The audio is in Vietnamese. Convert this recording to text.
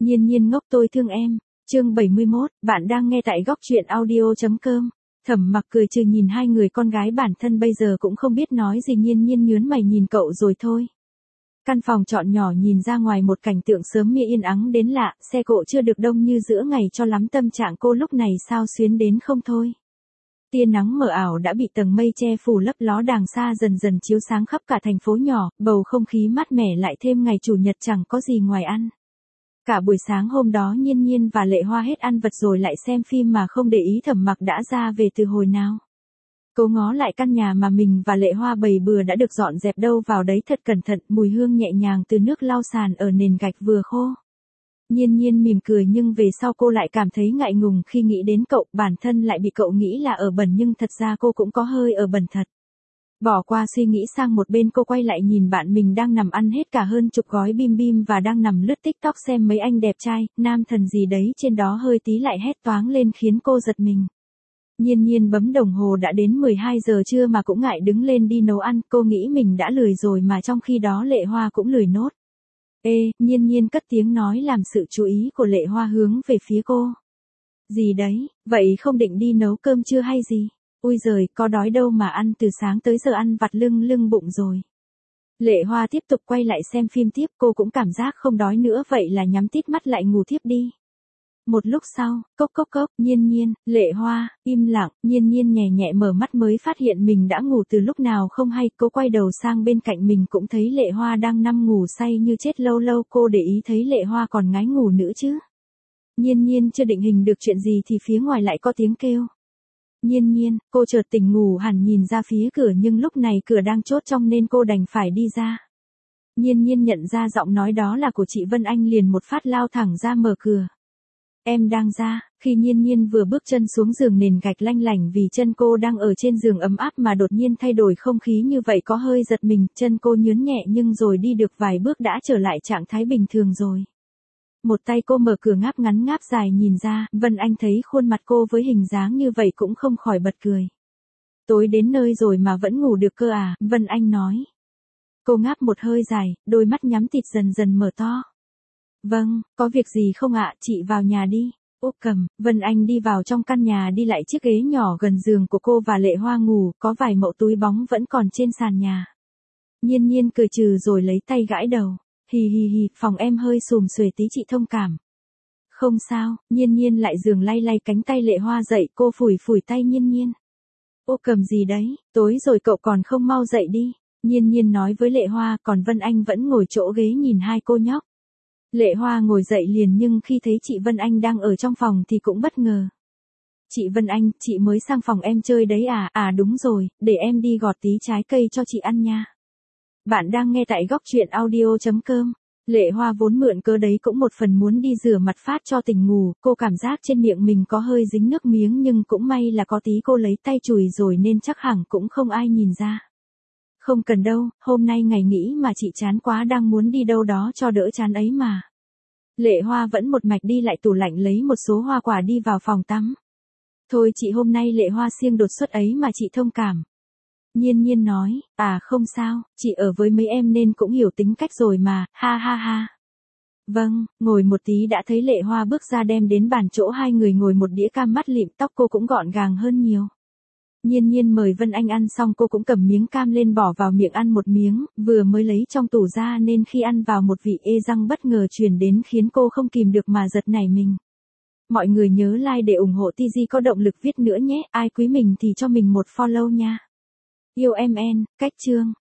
Nhiên nhiên ngốc tôi thương em. Chương 71, bạn đang nghe tại góc truyện audio.com. Thẩm Mặc cười trừ nhìn hai người con gái bản thân bây giờ cũng không biết nói gì, Nhiên nhiên nhướng mày nhìn cậu rồi thôi. Căn phòng trọ nhỏ nhìn ra ngoài một cảnh tượng sớm mia yên ắng đến lạ, xe cộ chưa được đông như giữa ngày cho lắm, tâm trạng cô lúc này sao xuyến đến không thôi. Tia nắng mờ ảo đã bị tầng mây che phủ lấp, ló đàng xa dần dần chiếu sáng khắp cả thành phố nhỏ, bầu không khí mát mẻ, lại thêm ngày chủ nhật chẳng có gì ngoài ăn. Cả buổi sáng hôm đó Nhiên nhiên và Lệ Hoa hết ăn vật rồi lại xem phim mà không để ý Thẩm Mặc đã ra về từ hồi nào. Cô ngó lại căn nhà mà mình và Lệ Hoa bày bừa đã được dọn dẹp đâu vào đấy thật cẩn thận, mùi hương nhẹ nhàng từ nước lau sàn ở nền gạch vừa khô. Nhiên nhiên mỉm cười nhưng về sau cô lại cảm thấy ngại ngùng khi nghĩ đến cậu, bản thân lại bị cậu nghĩ là ở bẩn nhưng thật ra cô cũng có hơi ở bẩn thật. Bỏ qua suy nghĩ sang một bên, cô quay lại nhìn bạn mình đang nằm ăn hết cả hơn chục gói bim bim và đang nằm lướt TikTok xem mấy anh đẹp trai, nam thần gì đấy trên đó hơi tí lại hét toáng lên khiến cô giật mình. Nhiên nhiên bấm đồng hồ đã đến 12 giờ trưa mà cũng ngại đứng lên đi nấu ăn, cô nghĩ mình đã lười rồi mà trong khi đó Lệ Hoa cũng lười nốt. Ê, nhiên nhiên cất tiếng nói làm sự chú ý của Lệ Hoa hướng về phía cô. Gì đấy, vậy không định đi nấu cơm trưa hay gì? Ui giời, có đói đâu mà ăn, từ sáng tới giờ ăn vặt lưng bụng rồi. Lệ Hoa tiếp tục quay lại xem phim tiếp, cô cũng cảm giác không đói nữa vậy là nhắm tít mắt lại ngủ thiếp đi. Một lúc sau, cốc cốc cốc, Nhiên nhiên, Lệ Hoa, im lặng, Nhiên nhiên nhẹ nhẹ mở mắt mới phát hiện mình đã ngủ từ lúc nào không hay, cô quay đầu sang bên cạnh mình cũng thấy Lệ Hoa đang nằm ngủ say như chết, lâu lâu cô để ý thấy Lệ Hoa còn ngái ngủ nữa chứ. Nhiên nhiên chưa định hình được chuyện gì thì phía ngoài lại có tiếng kêu. Nhiên nhiên, cô chợt tỉnh ngủ hẳn nhìn ra phía cửa nhưng lúc này cửa đang chốt trong nên cô đành phải đi ra. Nhiên nhiên nhận ra giọng nói đó là của chị Vân Anh liền một phát lao thẳng ra mở cửa. Em đang ra, khi Nhiên nhiên vừa bước chân xuống giường nền gạch lanh lảnh vì chân cô đang ở trên giường ấm áp mà đột nhiên thay đổi không khí như vậy có hơi giật mình, chân cô nhướn nhẹ nhưng rồi đi được vài bước đã trở lại trạng thái bình thường rồi. Một tay cô mở cửa ngáp ngắn ngáp dài nhìn ra, Vân Anh thấy khuôn mặt cô với hình dáng như vậy cũng không khỏi bật cười. Tối đến nơi rồi mà vẫn ngủ được cơ à, Vân Anh nói. Cô ngáp một hơi dài, đôi mắt nhắm tịt dần dần mở to. Vâng, có việc gì không ạ, chị vào nhà đi. Úp cầm, Vân Anh đi vào trong căn nhà đi lại chiếc ghế nhỏ gần giường của cô và Lệ Hoa ngủ, có vài mẩu túi bóng vẫn còn trên sàn nhà. Nhiên nhiên cười trừ rồi lấy tay gãi đầu. Hì hì hì, phòng em hơi xùm xuề tí chị thông cảm. Không sao, Nhiên nhiên lại giường lay lay cánh tay Lệ Hoa dậy, cô phủi phủi tay Nhiên nhiên. Ô cầm gì đấy, tối rồi cậu còn không mau dậy đi. Nhiên nhiên nói với Lệ Hoa, còn Vân Anh vẫn ngồi chỗ ghế nhìn hai cô nhóc. Lệ Hoa ngồi dậy liền nhưng khi thấy chị Vân Anh đang ở trong phòng thì cũng bất ngờ. Chị Vân Anh, chị mới sang phòng em chơi đấy à? À đúng rồi, để em đi gọt tí trái cây cho chị ăn nha. Bạn đang nghe tại góc truyện audio.com. Lệ Hoa vốn mượn cớ đấy cũng một phần muốn đi rửa mặt phát cho tỉnh ngủ, cô cảm giác trên miệng mình có hơi dính nước miếng nhưng cũng may là có tí cô lấy tay chùi rồi nên chắc hẳn cũng không ai nhìn ra. Không cần đâu, hôm nay ngày nghỉ mà chị chán quá đang muốn đi đâu đó cho đỡ chán ấy mà. Lệ Hoa vẫn một mạch đi lại tủ lạnh lấy một số hoa quả đi vào phòng tắm. Thôi chị hôm nay Lệ Hoa siêng đột xuất ấy mà chị thông cảm. Nhiên nhiên nói, à không sao, chị ở với mấy em nên cũng hiểu tính cách rồi mà, ha ha ha. Vâng, ngồi một tí đã thấy Lệ Hoa bước ra đem đến bàn chỗ hai người ngồi một đĩa cam mắt lịm, tóc cô cũng gọn gàng hơn nhiều. Nhiên nhiên mời Vân Anh ăn xong cô cũng cầm miếng cam lên bỏ vào miệng ăn một miếng, vừa mới lấy trong tủ ra nên khi ăn vào một vị ê răng bất ngờ truyền đến khiến cô không kìm được mà giật nảy mình. Mọi người nhớ like để ủng hộ TG có động lực viết nữa nhé, ai quý mình thì cho mình một follow nha. Yêu em en, cách chương.